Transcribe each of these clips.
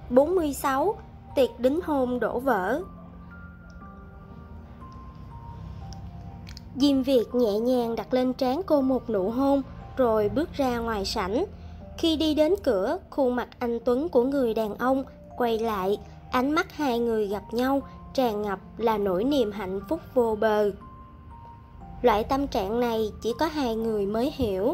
46. Tiệc đính hôn đổ vỡ. Diêm Việt nhẹ nhàng đặt lên trán cô một nụ hôn, rồi bước ra ngoài sảnh. Khi đi đến cửa, khuôn mặt anh tuấn của người đàn ông quay lại, ánh mắt hai người gặp nhau tràn ngập là nỗi niềm hạnh phúc vô bờ. Loại tâm trạng này chỉ có hai người mới hiểu.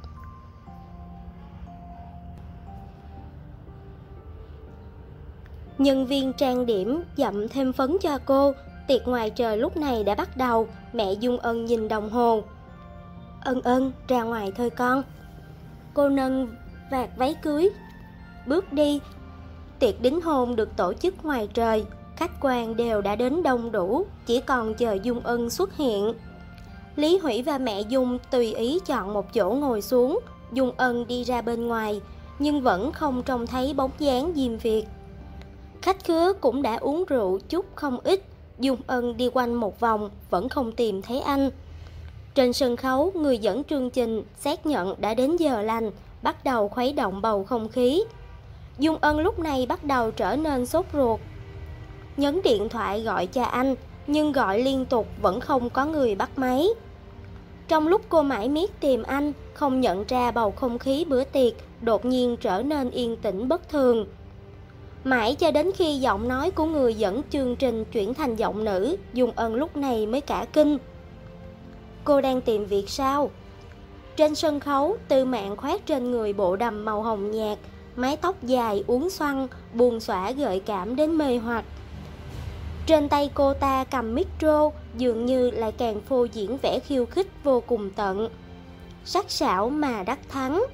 Nhân viên trang điểm dặm thêm phấn cho cô. Tiệc ngoài trời lúc này đã bắt đầu. Mẹ Dung Ân nhìn đồng hồ. Ân, ra ngoài thôi con. Cô nâng vạt váy cưới, bước đi. Tiệc đính hôn được tổ chức ngoài trời. Khách quan đều đã đến đông đủ, chỉ còn chờ Dung Ân xuất hiện. Lý Hủy và mẹ Dung tùy ý chọn một chỗ ngồi xuống. Dung Ân đi ra bên ngoài, nhưng vẫn không trông thấy bóng dáng Diêm Việt. Khách khứa cũng đã uống rượu chút không ít. Dung Ân đi quanh một vòng vẫn không tìm thấy anh. Trên sân khấu, người dẫn chương trình xác nhận đã đến giờ lành, bắt đầu khuấy động bầu không khí. Dung Ân lúc này bắt đầu trở nên sốt ruột. Nhấn điện thoại gọi cho anh, nhưng gọi liên tục vẫn không có người bắt máy. Trong lúc cô mải miết tìm anh, không nhận ra bầu không khí bữa tiệc đột nhiên trở nên yên tĩnh bất thường. Mãi cho đến khi giọng nói của người dẫn chương trình chuyển thành giọng nữ, Dung Ân lúc này mới cả kinh. Cô đang tìm việc sao? Trên sân khấu, Tư Mạn khoác trên người bộ đầm màu hồng nhạt, mái tóc dài uốn xoăn, buông xõa gợi cảm đến mê hoặc. Trên tay cô ta cầm micro, dường như lại càng phô diễn vẻ khiêu khích vô cùng tận. Sắc sảo mà đắc thắng.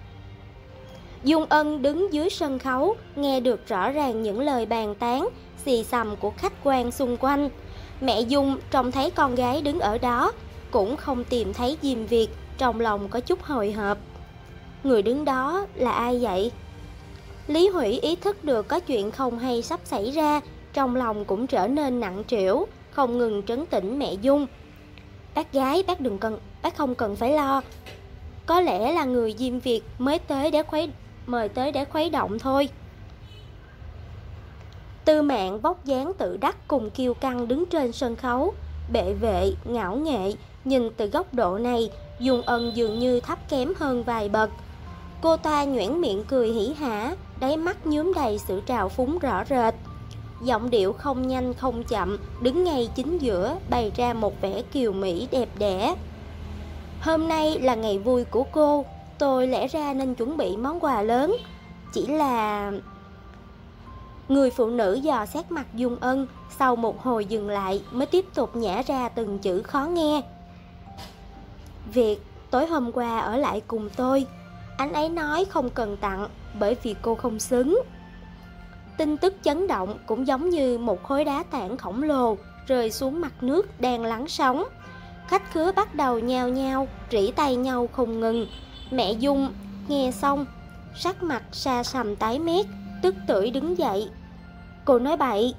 Dung Ân đứng dưới sân khấu, nghe được rõ ràng những lời bàn tán, xì xầm của khách quan xung quanh. Mẹ Dung trông thấy con gái đứng ở đó, cũng không tìm thấy Diêm Việt, trong lòng có chút hồi hộp. Người đứng đó là ai vậy? Lý Hủy ý thức được có chuyện không hay sắp xảy ra, trong lòng cũng trở nên nặng trĩu, không ngừng trấn tĩnh mẹ Dung. Bác gái, bác không cần phải lo. Có lẽ là người Diêm Việt mời tới để khuấy động thôi. Tư Mạn vóc dáng tự đắc cùng kiêu căng đứng trên sân khấu, bệ vệ, ngạo nghệ. Nhìn từ góc độ này, Dung Ân dường như thấp kém hơn vài bậc. Cô ta nhoẻn miệng cười hỉ hả, đáy mắt nhuốm đầy sự trào phúng rõ rệt. Giọng điệu không nhanh không chậm, đứng ngay chính giữa, bày ra một vẻ kiều mỹ đẹp đẽ. Hôm nay là ngày vui của cô, tôi lẽ ra nên chuẩn bị món quà lớn. Chỉ là... Người phụ nữ dò xét mặt Dung Ân, sau một hồi dừng lại mới tiếp tục nhả ra từng chữ khó nghe. Việc tối hôm qua ở lại cùng tôi, anh ấy nói không cần tặng bởi vì cô không xứng. Tin tức chấn động cũng giống như một khối đá tảng khổng lồ rơi xuống mặt nước đang lắng sóng. Khách khứa bắt đầu nhao nhao, rỉ tay nhau không ngừng. Mẹ Dung nghe xong, sắc mặt sa sầm tái mét, tức tưởi đứng dậy. Cô nói bậy.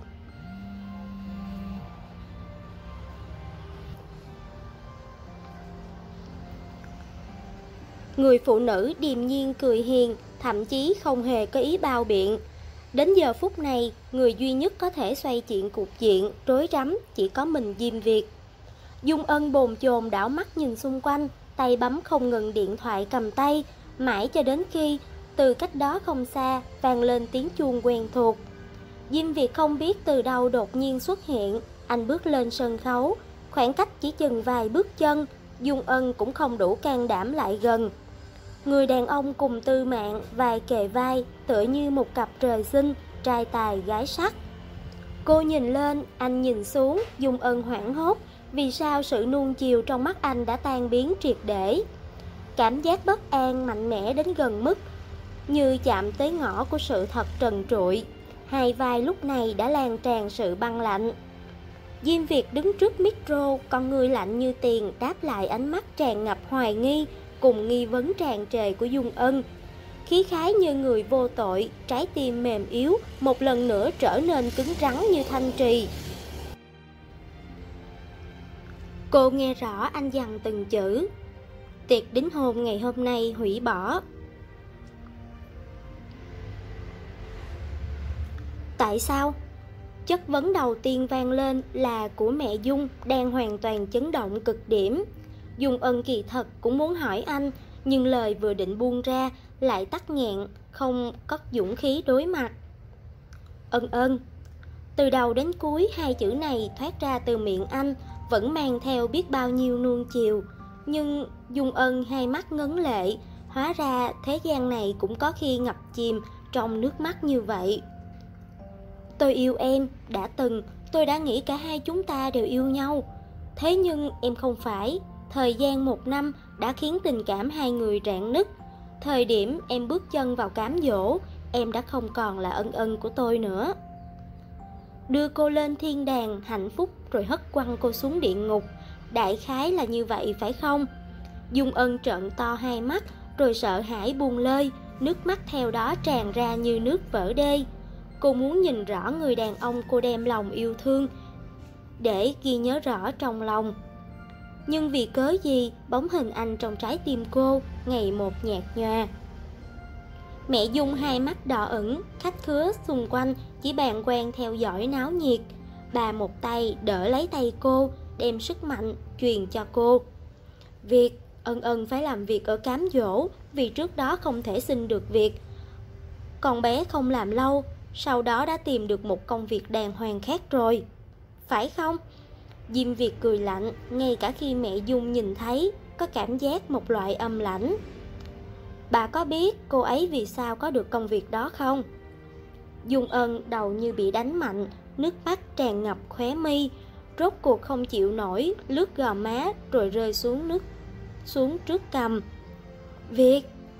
Người phụ nữ điềm nhiên cười hiền, thậm chí không hề có ý bao biện. Đến giờ phút này, người duy nhất có thể xoay chuyện cục diện rối rắm chỉ có mình Diêm Việt. Dung Ân bồn chồn đảo mắt nhìn xung quanh, tay bấm không ngừng điện thoại cầm tay, mãi cho đến khi từ cách đó không xa vang lên tiếng chuông quen thuộc. Diêm Việt không biết từ đâu đột nhiên xuất hiện, anh bước lên sân khấu, khoảng cách chỉ chừng vài bước chân, Dung Ân cũng không đủ can đảm lại gần. Người đàn ông cùng Tư Mạn vai kề vai, tựa như một cặp trời sinh, trai tài gái sắc. Cô nhìn lên, anh nhìn xuống, Dung Ân hoảng hốt, vì sao sự nuông chiều trong mắt anh đã tan biến triệt để. Cảm giác bất an mạnh mẽ đến gần mức như chạm tới ngõ của sự thật trần trụi. Hai vai lúc này đã lan tràn sự băng lạnh. Diêm Việt đứng trước micro, con người lạnh như tiền đáp lại ánh mắt tràn ngập hoài nghi cùng nghi vấn tràn trề của Dung Ân. Khí khái như người vô tội, trái tim mềm yếu một lần nữa trở nên cứng rắn như thanh trì. Cô nghe rõ anh dằn từng chữ. Tiệc đính hôn ngày hôm nay hủy bỏ. Tại sao? Chất vấn đầu tiên vang lên là của mẹ Dung, đang hoàn toàn chấn động cực điểm. Dung Ân kỳ thật cũng muốn hỏi anh, nhưng lời vừa định buông ra lại tắc nghẹn, không có dũng khí đối mặt. Ân Ân. Từ đầu đến cuối, hai chữ này thoát ra từ miệng anh vẫn mang theo biết bao nhiêu nuông chiều. Nhưng Dung Ân hai mắt ngấn lệ, hóa ra thế gian này cũng có khi ngập chìm trong nước mắt như vậy. Tôi yêu em, đã từng, tôi đã nghĩ cả hai chúng ta đều yêu nhau. Thế nhưng em không phải. Thời gian 1 năm đã khiến tình cảm hai người rạn nứt. Thời điểm em bước chân vào cám dỗ, em đã không còn là Ân Ân của tôi nữa. Đưa cô lên thiên đàng hạnh phúc rồi hất quăng cô xuống địa ngục. Đại khái là như vậy phải không? Dung Ân trợn to hai mắt rồi sợ hãi buông lơi, nước mắt theo đó tràn ra như nước vỡ đê. Cô muốn nhìn rõ người đàn ông cô đem lòng yêu thương để ghi nhớ rõ trong lòng. Nhưng vì cớ gì bóng hình anh trong trái tim cô ngày một nhạt nhòa. Mẹ Dung hai mắt đỏ ửng, khách khứa xung quanh chỉ bàng quan theo dõi náo nhiệt. Bà một tay đỡ lấy tay cô, đem sức mạnh truyền cho cô. Việc Ân Ân phải làm việc ở cám dỗ, vì trước đó không thể xin được việc. Con bé không làm lâu, sau đó đã tìm được một công việc đàng hoàng khác rồi. Phải không? Diêm Việt cười lạnh, ngay cả khi mẹ Dung nhìn thấy, có cảm giác một loại âm lãnh. Bà có biết cô ấy vì sao có được công việc đó không? Dung Ân đầu như bị đánh mạnh, nước mắt tràn ngập khóe mi, rốt cuộc không chịu nổi, lướt gò má rồi rơi xuống trước cằm. Việt.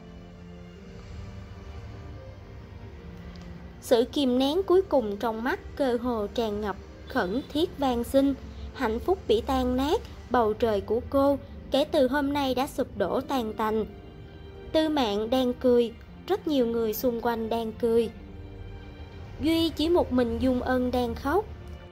Sự kìm nén cuối cùng trong mắt cơ hồ tràn ngập khẩn thiết van xin. Hạnh phúc bị tan nát, bầu trời của cô kể từ hôm nay đã sụp đổ tan tành. Tư Mạn đang cười, rất nhiều người xung quanh đang cười. Duy chỉ một mình Dung Ân đang khóc.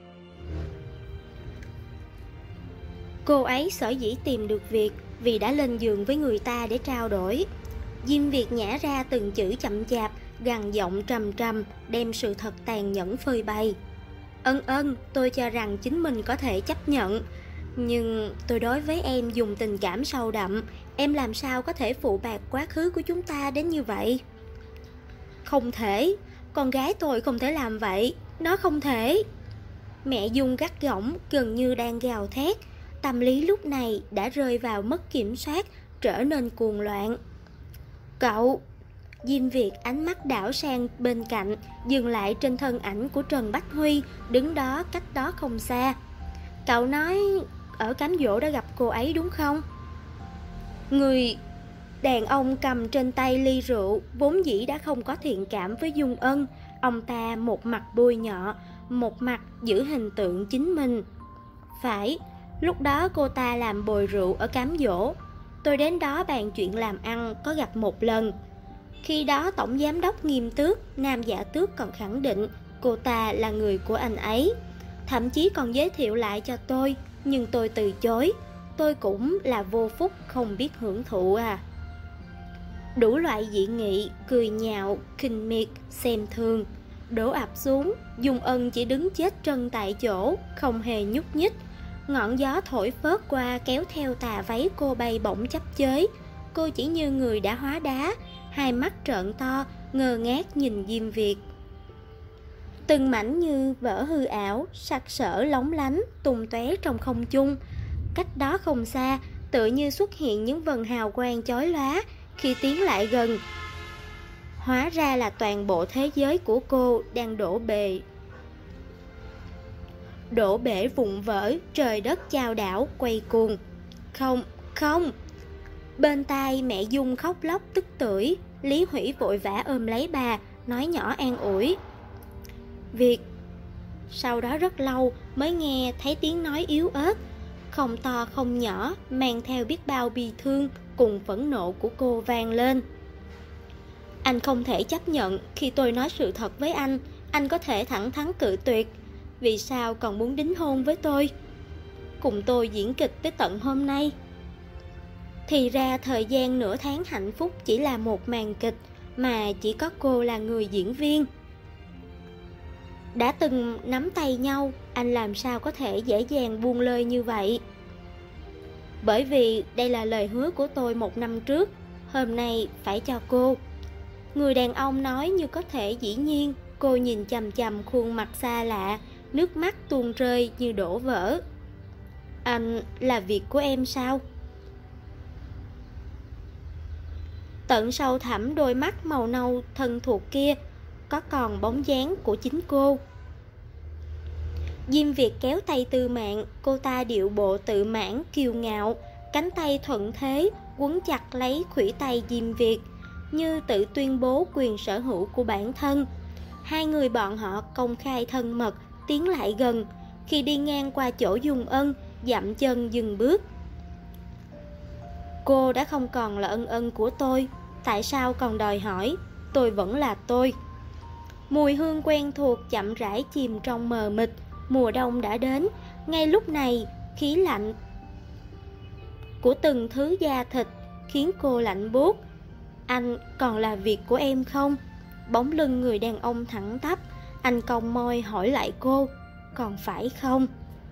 Cô ấy sở dĩ tìm được việc vì đã lên giường với người ta để trao đổi. Diêm Việt nhả ra từng chữ chậm chạp, gằn giọng trầm trầm, đem sự thật tàn nhẫn phơi bày. Ân Ân, tôi cho rằng chính mình có thể chấp nhận, nhưng tôi đối với em dùng tình cảm sâu đậm. Em làm sao có thể phụ bạc quá khứ của chúng ta đến như vậy? Không thể, con gái tôi không thể làm vậy, nó không thể. Mẹ Dung gắt gỏng, gần như đang gào thét. Tâm lý lúc này đã rơi vào mất kiểm soát, trở nên cuồng loạn. Cậu! Diêm Việt ánh mắt đảo sang bên cạnh, dừng lại trên thân ảnh của Trần Bách Huy, đứng đó cách đó không xa. Cậu nói ở cám dỗ đã gặp cô ấy đúng không? Người đàn ông cầm trên tay ly rượu vốn dĩ đã không có thiện cảm với Dung Ân. Ông ta một mặt bôi nhọ, một mặt giữ hình tượng chính mình. Phải, lúc đó cô ta làm bồi rượu ở cám dỗ. Tôi đến đó bàn chuyện làm ăn có gặp một lần. Khi đó tổng giám đốc Nghiêm Tước, Nam Dạ Tước còn khẳng định cô ta là người của anh ấy. Thậm chí còn giới thiệu lại cho tôi, nhưng tôi từ chối. Tôi cũng là vô phúc không biết hưởng thụ à. Đủ loại dị nghị, cười nhạo, khinh miệt, xem thường đổ ập xuống. Dung Ân chỉ đứng chết chân tại chỗ, không hề nhúc nhích. Ngọn gió thổi phớt qua kéo theo tà váy cô bay bổng chấp chới. Cô chỉ như người đã hóa đá, hai mắt trợn to, ngơ ngác nhìn Diêm Việt. Từng mảnh như vỡ hư ảo, sặc sỡ lóng lánh, tung tóe trong không trung. Cách đó không xa, tựa như xuất hiện những vần hào quang chói lóa. Khi tiến lại gần, hóa ra là toàn bộ thế giới của cô đang đổ bể vụn vỡ, trời đất chao đảo, quay cuồng. Không, không! Bên tai mẹ Dung khóc lóc tức tưởi. Lý Hủy vội vã ôm lấy bà, nói nhỏ an ủi. Việt. Sau đó rất lâu mới nghe thấy tiếng nói yếu ớt, không to không nhỏ, mang theo biết bao bi thương cùng phẫn nộ của cô vang lên. Anh không thể chấp nhận khi tôi nói sự thật với anh có thể thẳng thắn cự tuyệt. Vì sao còn muốn đính hôn với tôi, cùng tôi diễn kịch tới tận hôm nay? Thì ra thời gian nửa tháng hạnh phúc chỉ là một màn kịch, mà chỉ có cô là người diễn viên. Đã từng nắm tay nhau, anh làm sao có thể dễ dàng buông lơi như vậy? Bởi vì đây là lời hứa của tôi 1 năm trước, hôm nay phải cho cô. Người đàn ông nói như có thể dĩ nhiên. Cô nhìn chằm chằm khuôn mặt xa lạ, nước mắt tuôn rơi như đổ vỡ. Anh là việc của em sao? Tận sâu thẳm đôi mắt màu nâu thân thuộc kia có còn bóng dáng của chính cô. Diêm Việt kéo tay Tư Mạn, cô ta điệu bộ tự mãn kiêu ngạo, cánh tay thuận thế quấn chặt lấy khuỷu tay Diêm Việt, như tự tuyên bố quyền sở hữu của bản thân. Hai người bọn họ công khai thân mật, tiến lại gần. Khi đi ngang qua chỗ Dung Ân, dậm chân dừng bước. Cô đã không còn là Ân Ân của tôi, tại sao còn đòi hỏi? Tôi vẫn là tôi. Mùi hương quen thuộc chậm rãi chìm trong mờ mịt. Mùa đông đã đến. Ngay lúc này, khí lạnh của từng thứ da thịt khiến cô lạnh buốt. Anh còn là việc của em không? Bóng lưng người đàn ông thẳng tắp. Anh cong môi hỏi lại cô, còn phải không?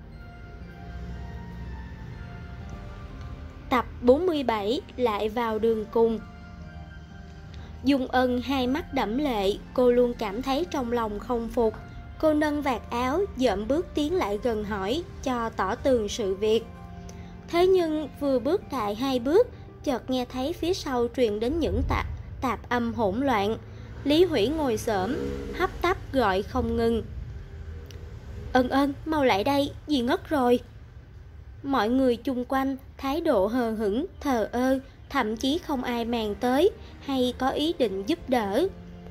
Tập 47 lại vào đường cùng. Dung Ân hai mắt đẫm lệ, cô luôn cảm thấy trong lòng không phục. Cô nâng vạt áo, dợm bước tiến lại gần hỏi, cho tỏ tường sự việc. Thế nhưng vừa bước đại 2 bước, chợt nghe thấy phía sau truyền đến những tạp âm hỗn loạn. Lý Hủy ngồi xổm, hấp tấp gọi không ngừng. Ân Ân, mau lại đây, dì ngất rồi. Mọi người chung quanh thái độ hờ hững, thờ ơ, thậm chí không ai màng tới hay có ý định giúp đỡ.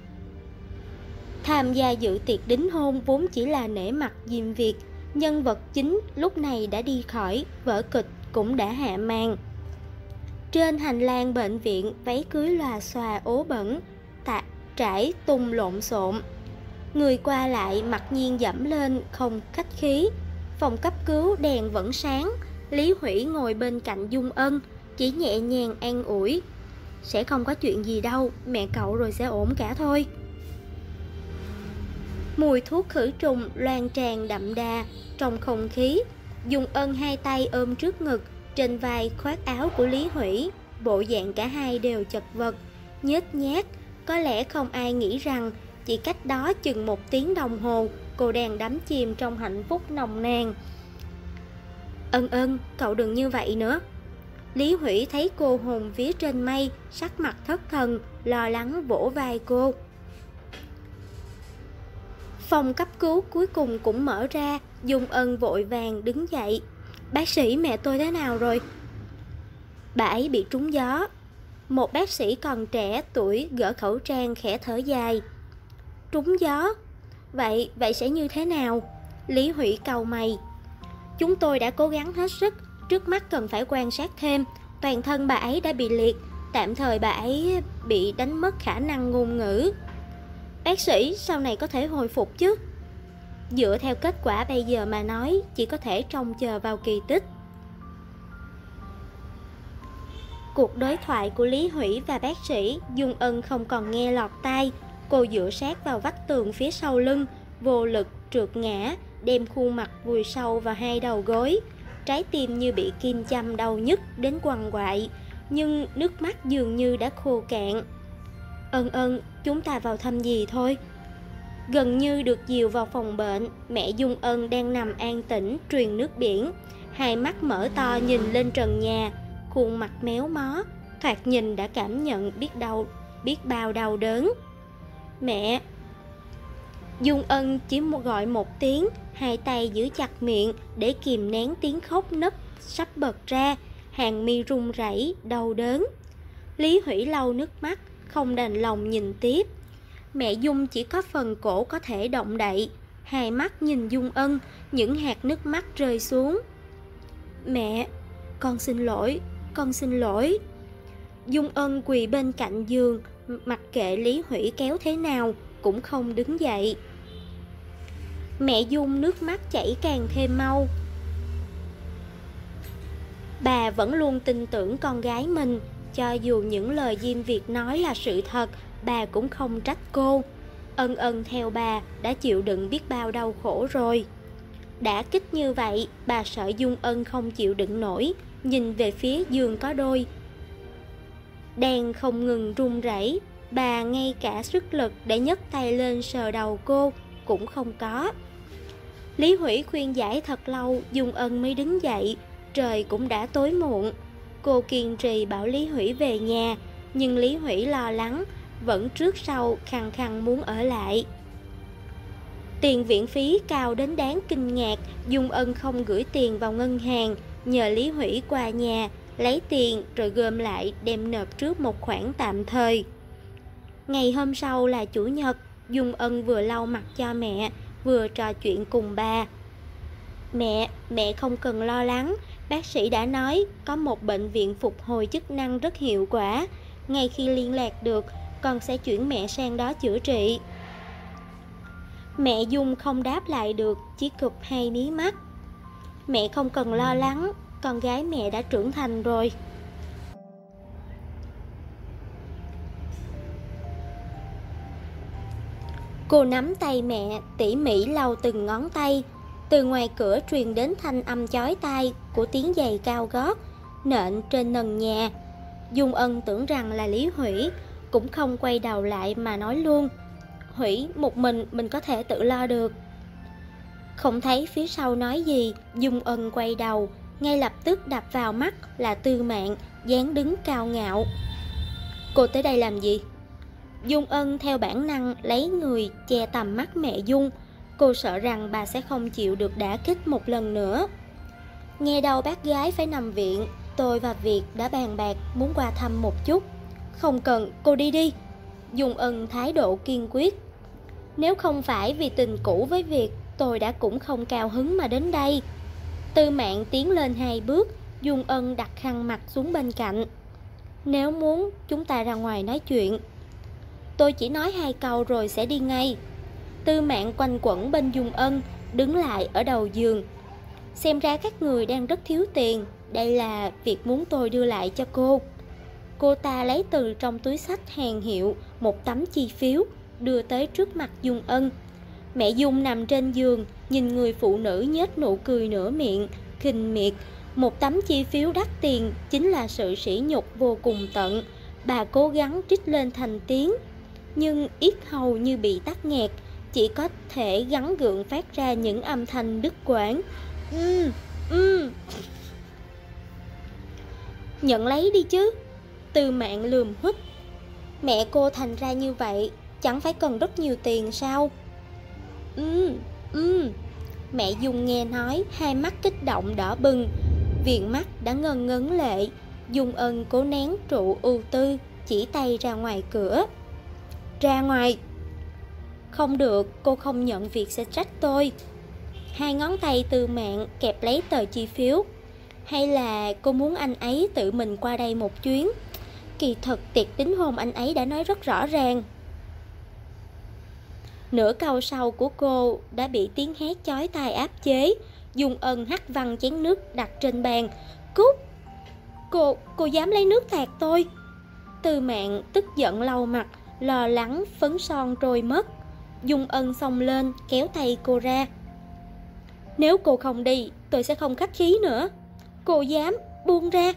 Tham gia dự tiệc đính hôn vốn chỉ là nể mặt Diêm Việt. Nhân vật chính lúc này đã đi khỏi, vở kịch cũng đã hạ màn. Trên hành lang bệnh viện, váy cưới lòa xòa ố bẩn, trải tung lộn xộn. Người qua lại mặc nhiên dẫm lên không khách khí. Phòng cấp cứu đèn vẫn sáng. Lý Hủy ngồi bên cạnh Dung Ân, chỉ nhẹ nhàng an ủi. Sẽ không có chuyện gì đâu, mẹ cậu rồi sẽ ổn cả thôi. Mùi thuốc khử trùng loan tràn đậm đà trong không khí. Dung Ân hai tay ôm trước ngực, trên vai khoác áo của Lý Hủy. Bộ dạng cả hai đều chật vật, nhếch nhác. Có lẽ không ai nghĩ rằng chỉ cách đó chừng 1 tiếng đồng hồ, cô đang đắm chìm trong hạnh phúc nồng nàn. Ân Ân, cậu đừng như vậy nữa. Lý Hủy thấy cô hồn vía trên mây, sắc mặt thất thần, lo lắng vỗ vai cô. Phòng cấp cứu cuối cùng cũng mở ra. Dung Ân vội vàng đứng dậy. Bác sĩ, mẹ tôi thế nào rồi? Bà ấy bị trúng gió. Một bác sĩ còn trẻ tuổi gỡ khẩu trang khẽ thở dài. Trúng gió? Vậy sẽ như thế nào? Lý Hủy cau mày. Chúng tôi đã cố gắng hết sức, trước mắt cần phải quan sát thêm. Toàn thân bà ấy đã bị liệt, tạm thời bà ấy bị đánh mất khả năng ngôn ngữ. Bác sĩ, sau này có thể hồi phục chứ? Dựa theo kết quả bây giờ mà nói, chỉ có thể trông chờ vào kỳ tích. Cuộc đối thoại của Lý Hủy và bác sĩ, Dung Ân không còn nghe lọt tai. Cô dựa sát vào vách tường phía sau lưng, vô lực trượt ngã, đem khuôn mặt vùi sâu vào hai đầu gối. Trái tim như bị kim châm đau nhức đến quằn quại, nhưng nước mắt dường như đã khô cạn. Ân Ân, chúng ta vào thăm dì thôi. Gần như được dìu vào phòng bệnh, mẹ Dung Ân đang nằm an tĩnh truyền nước biển. Hai mắt mở to nhìn lên trần nhà, khuôn mặt méo mó, thoạt nhìn đã cảm nhận biết bao đau đớn. Mẹ! Dung Ân chỉ gọi một tiếng, hai tay giữ chặt miệng để kìm nén tiếng khóc nấc sắp bật ra, hàng mi run rẩy, đau đớn. Lý Hủy lau nước mắt, không đành lòng nhìn tiếp. Mẹ Dung chỉ có phần cổ có thể động đậy, hai mắt nhìn Dung Ân, những hạt nước mắt rơi xuống. Mẹ, con xin lỗi, con xin lỗi. Dung Ân quỳ bên cạnh giường, mặc kệ Lý Hủy kéo thế nào, cũng không đứng dậy. Mẹ Dung nước mắt chảy càng thêm mau. Bà vẫn luôn tin tưởng con gái mình, cho dù những lời Diêm Việt nói là sự thật, bà cũng không trách cô. Ân Ân theo bà đã chịu đựng biết bao đau khổ rồi. Đã kích như vậy, bà sợ Dung Ân không chịu đựng nổi, nhìn về phía giường có đôi đang không ngừng run rẩy. Bà ngay cả sức lực để nhấc tay lên sờ đầu cô cũng không có. Lý Hủy khuyên giải thật lâu, Dung Ân mới đứng dậy. Trời cũng đã tối muộn. Cô kiên trì bảo Lý Hủy về nhà, nhưng Lý Hủy lo lắng, vẫn trước sau khăng khăng muốn ở lại. Tiền viện phí cao đến đáng kinh ngạc. Dung Ân không gửi tiền vào ngân hàng, nhờ Lý Hủy qua nhà lấy tiền rồi gom lại đem nộp trước một khoản tạm thời. Ngày hôm sau là chủ nhật, Dung Ân vừa lau mặt cho mẹ, vừa trò chuyện cùng bà. Mẹ không cần lo lắng, bác sĩ đã nói có một bệnh viện phục hồi chức năng rất hiệu quả. Ngay khi liên lạc được, con sẽ chuyển mẹ sang đó chữa trị. Mẹ Dung không đáp lại được, chỉ cụp hai mí mắt. Mẹ không cần lo lắng, con gái mẹ đã trưởng thành rồi. Cô nắm tay mẹ, tỉ mỉ lau từng ngón tay. Từ ngoài cửa truyền đến thanh âm chói tai của tiếng giày cao gót nện trên nền nhà. Dung Ân tưởng rằng là Lý Hủy, cũng không quay đầu lại mà nói luôn: Hủy, một mình có thể tự lo được. Không thấy phía sau nói gì, Dung Ân quay đầu, ngay lập tức đập vào mắt là Tư Mạn, dáng đứng cao ngạo. Cô tới đây làm gì? Dung Ân theo bản năng lấy người che tầm mắt mẹ Dung. Cô sợ rằng bà sẽ không chịu được đả kích một lần nữa. Nghe đâu bác gái phải nằm viện, tôi và Việt đã bàn bạc muốn qua thăm một chút. Không cần, cô đi đi. Dung Ân thái độ kiên quyết. Nếu không phải vì tình cũ với Việt, tôi đã cũng không cao hứng mà đến đây. Tư Mạn tiến lên 2 bước, Dung Ân đặt khăn mặt xuống bên cạnh. Nếu muốn, chúng ta ra ngoài nói chuyện. Tôi chỉ nói 2 câu rồi sẽ đi ngay. Tư Mạn quanh quẩn bên Dung Ân, đứng lại ở đầu giường. Xem ra các người đang rất thiếu tiền. Đây là việc muốn tôi đưa lại cho cô. Cô ta lấy từ trong túi xách hàng hiệu một tấm chi phiếu, đưa tới trước mặt Dung Ân. Mẹ Dung nằm trên giường, nhìn người phụ nữ nhếch nụ cười nửa miệng, khinh miệt. Một tấm chi phiếu đắt tiền chính là sự sỉ nhục vô cùng tận. Bà cố gắng trích lên thành tiếng, nhưng yết hầu như bị tắc nghẹt, chỉ có thể gắng gượng phát ra những âm thanh đứt quãng. Nhận lấy đi chứ. Tư Mạn lườm huýt. Mẹ cô thành ra như vậy, chẳng phải cần rất nhiều tiền sao? Mẹ Dung nghe nói, hai mắt kích động đỏ bừng, viền mắt đã ngân ngấn lệ. Dung Ân cố nén trụ ưu tư, chỉ tay ra ngoài cửa. Ra ngoài. Không được, cô không nhận việc sẽ trách tôi. Hai ngón tay Tư Mạn kẹp lấy tờ chi phiếu. Hay là cô muốn anh ấy tự mình qua đây một chuyến? Kỳ thực tiệc đính hôn anh ấy đã nói rất rõ ràng. Nửa câu sau của cô đã bị tiếng hét chói tai áp chế. Dung Ân hắt văng chén nước đặt trên bàn. Cút! Cô dám lấy nước tạt tôi? Tư Mạn tức giận lau mặt, lo lắng phấn son trôi mất. Dung Ân xông lên kéo tay cô ra. Nếu cô không đi, tôi sẽ không khách khí nữa. Cô dám, buông ra.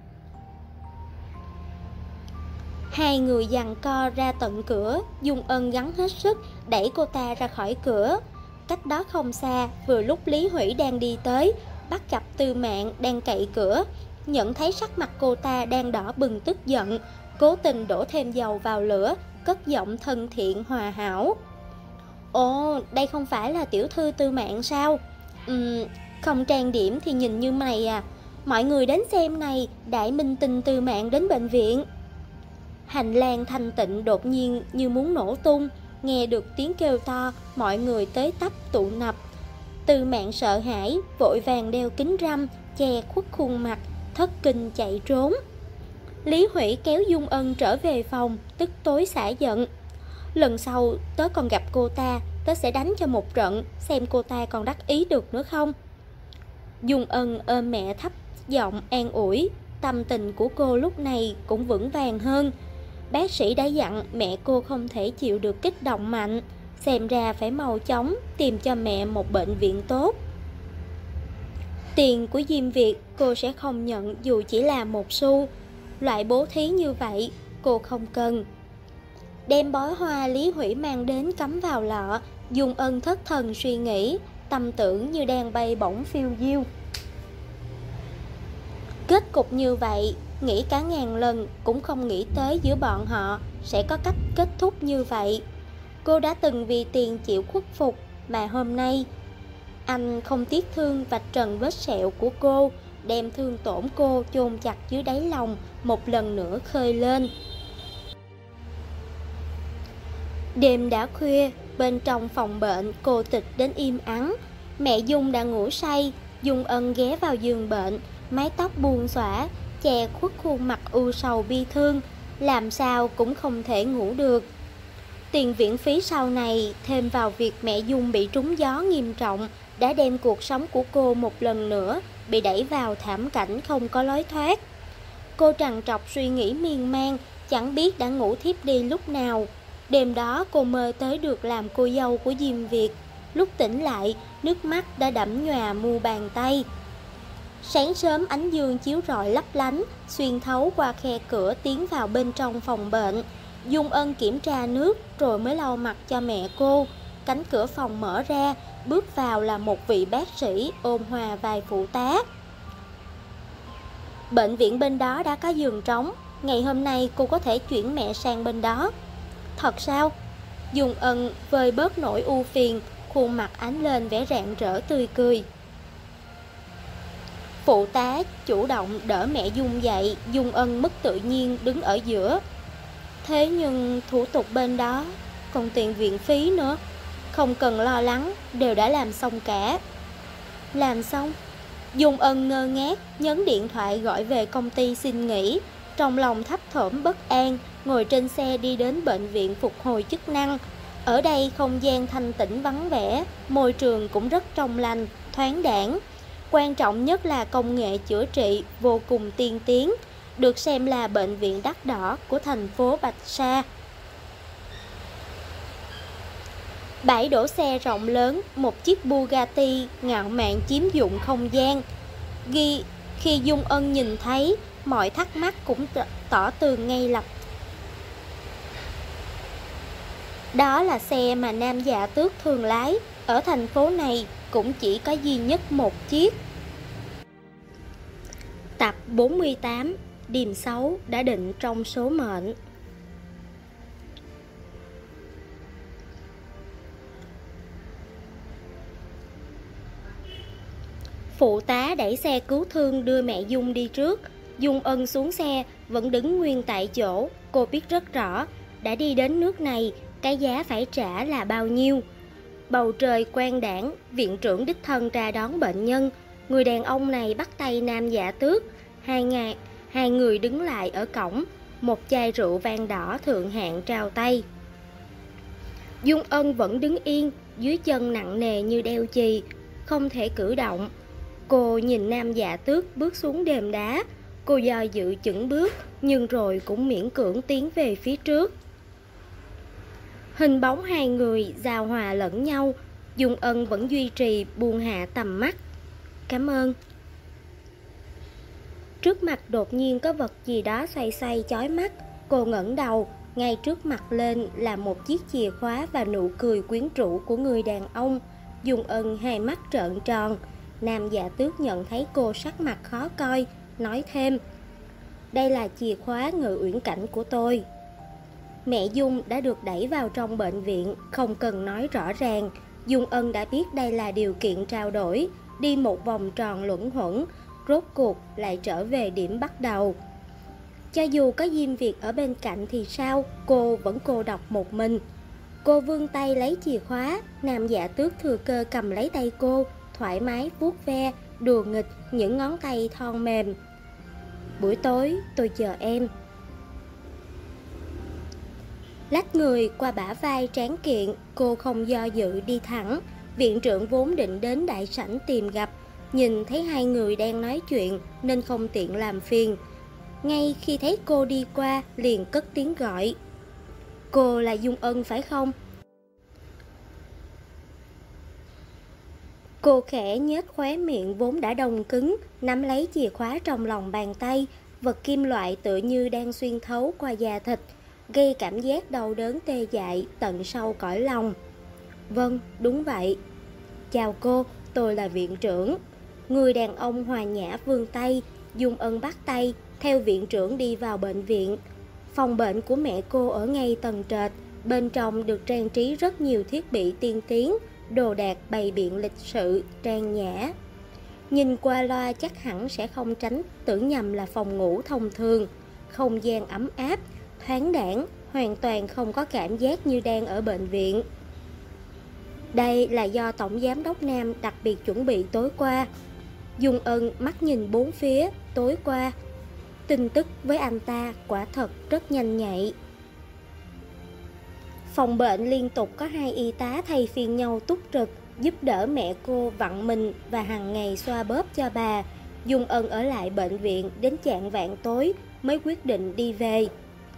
Hai người giằng co ra tận cửa. Dung Ân gắng hết sức đẩy cô ta ra khỏi cửa. Cách đó không xa, vừa lúc Lý Hủy đang đi tới, bắt gặp Tư Mạn đang cậy cửa. Nhận thấy sắc mặt cô ta đang đỏ bừng tức giận, cố tình đổ thêm dầu vào lửa, cất giọng thân thiện hòa hảo. Ồ, đây không phải là tiểu thư Tư Mạn sao? Không trang điểm thì nhìn như mày à. Mọi người đến xem này, đại minh tinh Tư Mạn đến bệnh viện. Hành lang thanh tịnh đột nhiên như muốn nổ tung. Nghe được tiếng kêu to, mọi người tới tấp tụ nập. Tư Mạn sợ hãi, vội vàng đeo kính râm, che khuất khuôn mặt, thất kinh chạy trốn. Lý Hủy kéo Dung Ân trở về phòng, tức tối xả giận. Lần sau tớ còn gặp cô ta, tớ sẽ đánh cho một trận, xem cô ta còn đắc ý được nữa không. Dung Ân ôm mẹ thấp giọng an ủi. Tâm tình của cô lúc này cũng vững vàng hơn. Bác sĩ đã dặn mẹ cô không thể chịu được kích động mạnh. xem ra phải mau chóng tìm cho mẹ một bệnh viện tốt. Tiền của Diêm Việt cô sẽ không nhận dù chỉ là một xu. Loại bố thí như vậy cô không cần. Đem bó hoa Lý Hủy mang đến cắm vào lọ, Dung Ân thất thần suy nghĩ, tâm tưởng như đang bay bổng phiêu diêu. Kết cục như vậy, nghĩ cả ngàn lần cũng không nghĩ tới giữa bọn họ sẽ có cách kết thúc như vậy. Cô đã từng vì tiền chịu khuất phục, mà hôm nay anh không tiếc thương vạch trần vết sẹo của cô, đem thương tổn cô chôn chặt dưới đáy lòng một lần nữa khơi lên. Đêm đã khuya, bên trong phòng bệnh cô tịch đến im ắng. Mẹ Dung đã ngủ say, Dung Ân ghé vào giường bệnh, mái tóc buông xõa, che khuất khuôn mặt u sầu bi thương, làm sao cũng không thể ngủ được. Tiền viện phí sau này thêm vào việc mẹ Dung bị trúng gió nghiêm trọng đã đem cuộc sống của cô một lần nữa bị đẩy vào thảm cảnh không có lối thoát. Cô trằn trọc suy nghĩ miên man, chẳng biết đã ngủ thiếp đi lúc nào. Đêm đó cô mơ tới được làm cô dâu của Diêm Việt. Lúc tỉnh lại, nước mắt đã đẫm nhòa mu bàn tay. Sáng sớm ánh dương chiếu rọi lấp lánh, xuyên thấu qua khe cửa tiến vào bên trong phòng bệnh. Dung Ân kiểm tra nước rồi mới lau mặt cho mẹ cô. Cánh cửa phòng mở ra, bước vào là một vị bác sĩ ôn hòa vài phụ tá. Bệnh viện bên đó đã có giường trống, ngày hôm nay cô có thể chuyển mẹ sang bên đó. Thật sao? Dung Ân vơi bớt nỗi ưu phiền, khuôn mặt ánh lên vẻ rạng rỡ tươi cười. Phụ tá chủ động đỡ mẹ Dung dậy, Dung Ân mất tự nhiên đứng ở giữa. Thế nhưng thủ tục bên đó còn tiền viện phí nữa. Không cần lo lắng, đều đã làm xong cả. Làm xong? Dung Ân ngơ ngác nhấn điện thoại gọi về công ty xin nghỉ. Trong lòng thấp thỏm bất an, ngồi trên xe đi đến bệnh viện phục hồi chức năng. Ở đây không gian thanh tĩnh vắng vẻ, môi trường cũng rất trong lành, thoáng đãng. Quan trọng nhất là công nghệ chữa trị vô cùng tiên tiến, được xem là bệnh viện đắt đỏ của thành phố Bạch Sa. Bãi đổ xe rộng lớn, một chiếc Bugatti ngạo mạn chiếm dụng không gian. Khi Dung Ân nhìn thấy, mọi thắc mắc cũng tỏ tường ngay lập. Đó là xe mà Nam Dạ Tước thường lái, ở thành phố này cũng chỉ có duy nhất một chiếc. Tập 48, điềm xấu đã định trong số mệnh. Phụ tá đẩy xe cứu thương đưa mẹ Dung đi trước. Dung Ân xuống xe, vẫn đứng nguyên tại chỗ. Cô biết rất rõ, đã đi đến nước này, cái giá phải trả là bao nhiêu. Bầu trời quang đãng, viện trưởng đích thân ra đón bệnh nhân. Người đàn ông này bắt tay Nam Dạ Tước. Hai người đứng lại ở cổng. Một chai rượu vang đỏ thượng hạng trao tay. Dung Ân vẫn đứng yên, dưới chân nặng nề như đeo chì, không thể cử động. Cô nhìn Nam Dạ Tước bước xuống đệm đá. Cô do dự chững bước, nhưng rồi cũng miễn cưỡng tiến về phía trước. Hình bóng hai người giao hòa lẫn nhau. Dung Ân vẫn duy trì buông hạ tầm mắt. Cảm ơn. Trước mặt đột nhiên có vật gì đó xoay xoay chói mắt. Cô ngẩng đầu, ngay trước mặt lên là một chiếc chìa khóa và nụ cười quyến rũ của người đàn ông. Dung Ân hai mắt trợn tròn. Nam Dạ Tước nhận thấy cô sắc mặt khó coi, nói thêm: đây là chìa khóa Ngự Uyển Cảnh của tôi. Mẹ Dung đã được đẩy vào trong bệnh viện, không cần nói rõ ràng. Dung Ân đã biết đây là điều kiện trao đổi. Đi một vòng tròn luẩn quẩn, rốt cuộc lại trở về điểm bắt đầu. Cho dù có Diêm Việt ở bên cạnh thì sao, cô vẫn cô độc một mình. Cô vươn tay lấy chìa khóa. Nam Dạ Tước thừa cơ cầm lấy tay cô, thoải mái vuốt ve, đùa nghịch những ngón tay thon mềm. Buổi tối tôi chờ em. Lách người qua bả vai tráng kiện, cô không do dự đi thẳng. Viện trưởng vốn định đến đại sảnh tìm gặp, nhìn thấy hai người đang nói chuyện nên không tiện làm phiền. Ngay khi thấy cô đi qua liền cất tiếng gọi: cô là Dung Ân phải không? Cô khẽ nhếch khóe miệng vốn đã đông cứng, nắm lấy chìa khóa trong lòng bàn tay. Vật kim loại tựa như đang xuyên thấu qua da thịt, gây cảm giác đau đớn tê dại tận sâu cõi lòng. Vâng, đúng vậy. Chào cô, tôi là viện trưởng. Người đàn ông hòa nhã vươn tay, Dung Ân bắt tay, theo viện trưởng đi vào bệnh viện. Phòng bệnh của mẹ cô ở ngay tầng trệt, bên trong được trang trí rất nhiều thiết bị tiên tiến, đồ đạc bày biện lịch sự, trang nhã. Nhìn qua loa chắc hẳn sẽ không tránh tưởng nhầm là phòng ngủ thông thường. Không gian ấm áp, thoáng đãng, hoàn toàn không có cảm giác như đang ở bệnh viện. Đây là do Tổng Giám đốc Nam đặc biệt chuẩn bị tối qua. Dung Ân mắt nhìn bốn phía, tối qua. Tin tức với anh ta quả thật rất nhanh nhạy. Phòng bệnh liên tục có 2 y tá thay phiên nhau túc trực, giúp đỡ mẹ cô vặn mình và hàng ngày xoa bóp cho bà. Dung Ân ở lại bệnh viện đến chạng vạng tối mới quyết định đi về.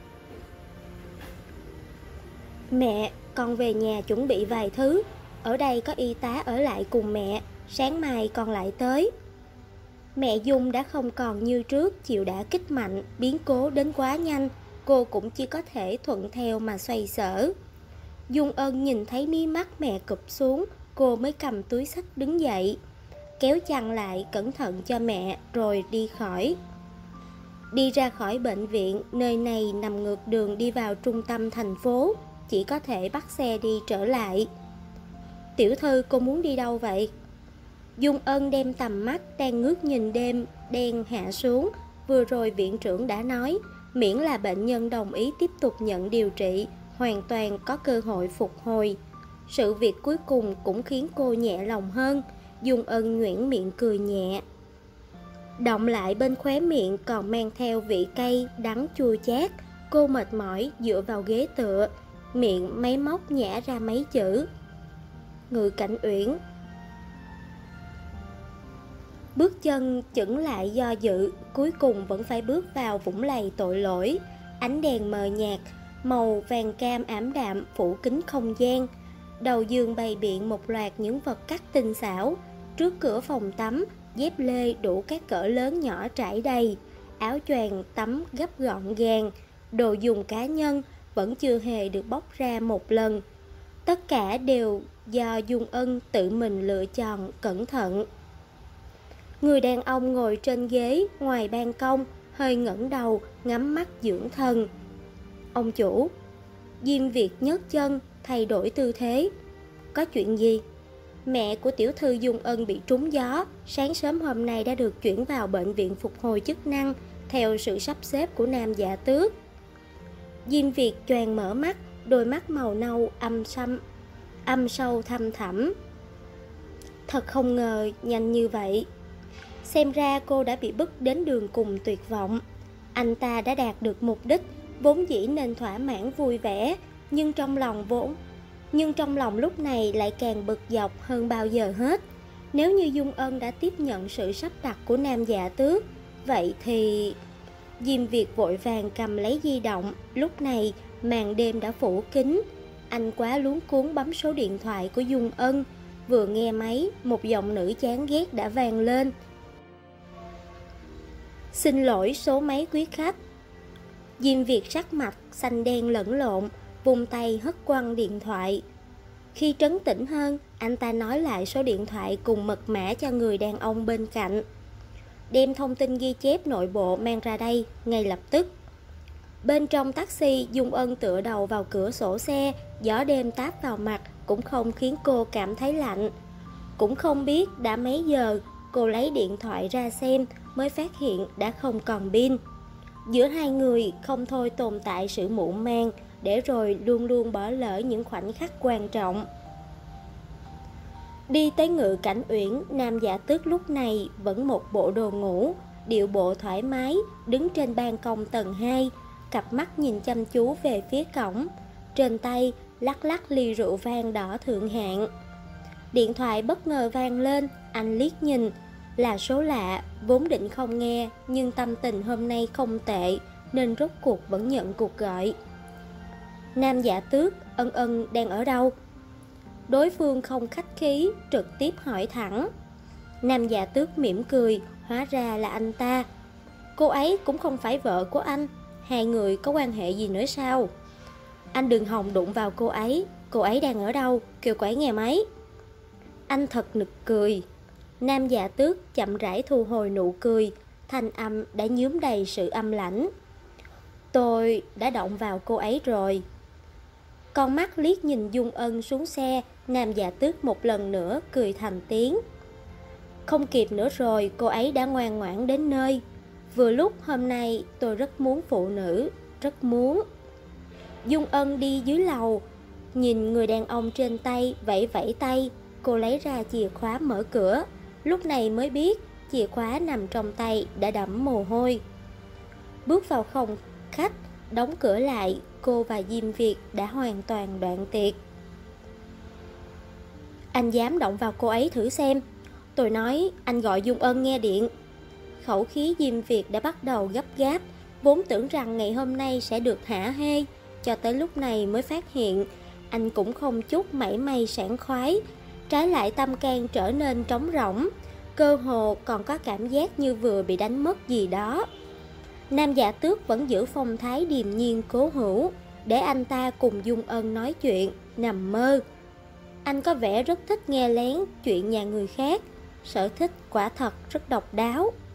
Mẹ, con về nhà chuẩn bị vài thứ. Ở đây có y tá ở lại cùng mẹ, sáng mai con lại tới. Mẹ Dung đã không còn như trước chịu đả kích mạnh, biến cố đến quá nhanh. Cô cũng chỉ có thể thuận theo mà xoay sở. Dung Ân nhìn thấy mí mắt mẹ cụp xuống, cô mới cầm túi xách đứng dậy, kéo chăn lại cẩn thận cho mẹ rồi đi khỏi. Đi ra khỏi bệnh viện, nơi này nằm ngược đường đi vào trung tâm thành phố, chỉ có thể bắt xe đi trở lại. Tiểu thư, cô muốn đi đâu vậy? Dung Ân đem tầm mắt đang ngước nhìn đêm đen hạ xuống. Vừa rồi viện trưởng đã nói, miễn là bệnh nhân đồng ý tiếp tục nhận điều trị, hoàn toàn có cơ hội phục hồi. Sự việc cuối cùng cũng khiến cô nhẹ lòng hơn. Dung Ân nhuyễn miệng cười nhẹ. Động lại bên khóe miệng còn mang theo vị cay, đắng chua chát. Cô mệt mỏi dựa vào ghế tựa, miệng máy móc nhả ra mấy chữ. Ngự Cảnh Uyển. Bước chân chững lại do dự, cuối cùng vẫn phải bước vào vũng lầy tội lỗi. Ánh đèn mờ nhạt, màu vàng cam ảm đạm phủ kín không gian. Đầu giường bày biện một loạt những vật cắt tinh xảo. Trước cửa phòng tắm, dép lê đủ các cỡ lớn nhỏ trải đầy. Áo choàng tắm gấp gọn gàng. Đồ dùng cá nhân vẫn chưa hề được bóc ra một lần. Tất cả đều do Dung Ân tự mình lựa chọn cẩn thận. Người đàn ông ngồi trên ghế ngoài ban công, hơi ngẩng đầu, ngắm mắt dưỡng thần. Ông chủ. Diêm Việt nhấc chân, thay đổi tư thế. Có chuyện gì? Mẹ của tiểu thư Dung Ân bị trúng gió, sáng sớm hôm nay đã được chuyển vào bệnh viện phục hồi chức năng, theo sự sắp xếp của Nam Dạ Tước. Diêm Việt choàng mở mắt, đôi mắt màu nâu âm sâu thăm thẳm. Thật không ngờ nhanh như vậy. Xem ra cô đã bị bức đến đường cùng tuyệt vọng. Anh ta đã đạt được mục đích, vốn dĩ nên thỏa mãn vui vẻ, nhưng trong lòng lúc này lại càng bực dọc hơn bao giờ hết. Nếu như Dung Ân đã tiếp nhận sự sắp đặt của Nam Dạ Tước, vậy thì... Diêm Việt vội vàng cầm lấy di động. Lúc này màn đêm đã phủ kín. Anh quá luống cuống bấm số điện thoại của Dung Ân. Vừa nghe máy, một giọng nữ chán ghét đã vang lên. Xin lỗi số máy quý khách. Diêm Việt sắc mặt xanh đen lẫn lộn, vung tay hất quăng điện thoại. Khi trấn tĩnh hơn, anh ta nói lại số điện thoại cùng mật mã cho người đàn ông bên cạnh. Đem thông tin ghi chép nội bộ mang ra đây, ngay lập tức. Bên trong taxi, Dung Ân tựa đầu vào cửa sổ xe, gió đêm táp vào mặt cũng không khiến cô cảm thấy lạnh. Cũng không biết đã mấy giờ, cô lấy điện thoại ra xem mới phát hiện đã không còn pin. Giữa hai người không thôi tồn tại sự muộn màng, để rồi luôn luôn bỏ lỡ những khoảnh khắc quan trọng. Đi tới Ngự Cảnh Uyển, Nam Dạ Tước lúc này vẫn một bộ đồ ngủ, điệu bộ thoải mái, đứng trên ban công tầng 2, cặp mắt nhìn chăm chú về phía cổng. Trên tay lắc lắc ly rượu vang đỏ thượng hạng. Điện thoại bất ngờ vang lên, anh liếc nhìn, là số lạ, vốn định không nghe, nhưng tâm tình hôm nay không tệ, nên rốt cuộc vẫn nhận cuộc gọi. Nam Dạ Tước, Ân Ân đang ở đâu? Đối phương không khách khí, trực tiếp hỏi thẳng. Nam Dạ Tước mỉm cười, hóa ra là anh ta. Cô ấy cũng không phải vợ của anh, hai người có quan hệ gì nữa sao? Anh đừng hòng đụng vào cô ấy đang ở đâu, kêu cô ấy nghe máy. Anh thật nực cười. Nam Dạ Tước chậm rãi thu hồi nụ cười, thanh âm đã nhuốm đầy sự âm lãnh. Tôi đã động vào cô ấy rồi. Con mắt liếc nhìn Dung Ân xuống xe, Nam Dạ Tước một lần nữa cười thành tiếng. Không kịp nữa rồi, cô ấy đã ngoan ngoãn đến nơi. Vừa lúc hôm nay tôi rất muốn phụ nữ, rất muốn. Dung Ân đi dưới lầu, nhìn người đàn ông trên tay vẫy vẫy tay. Cô lấy ra chìa khóa mở cửa, lúc này mới biết chìa khóa nằm trong tay đã đẫm mồ hôi. Bước vào phòng khách, đóng cửa lại, cô và Diêm Việt đã hoàn toàn đoạn tuyệt. Anh dám động vào cô ấy thử xem. Tôi nói anh gọi Dung Ân nghe điện. Khẩu khí Diêm Việt đã bắt đầu gấp gáp, vốn tưởng rằng ngày hôm nay sẽ được hả hê, cho tới lúc này mới phát hiện anh cũng không chút mảy may sảng khoái, trái lại tâm can trở nên trống rỗng, cơ hồ còn có cảm giác như vừa bị đánh mất gì đó. Nam Dạ Tước vẫn giữ phong thái điềm nhiên cố hữu, để anh ta cùng Dung Ân nói chuyện, nằm mơ. Anh có vẻ rất thích nghe lén chuyện nhà người khác, sở thích quả thật rất độc đáo.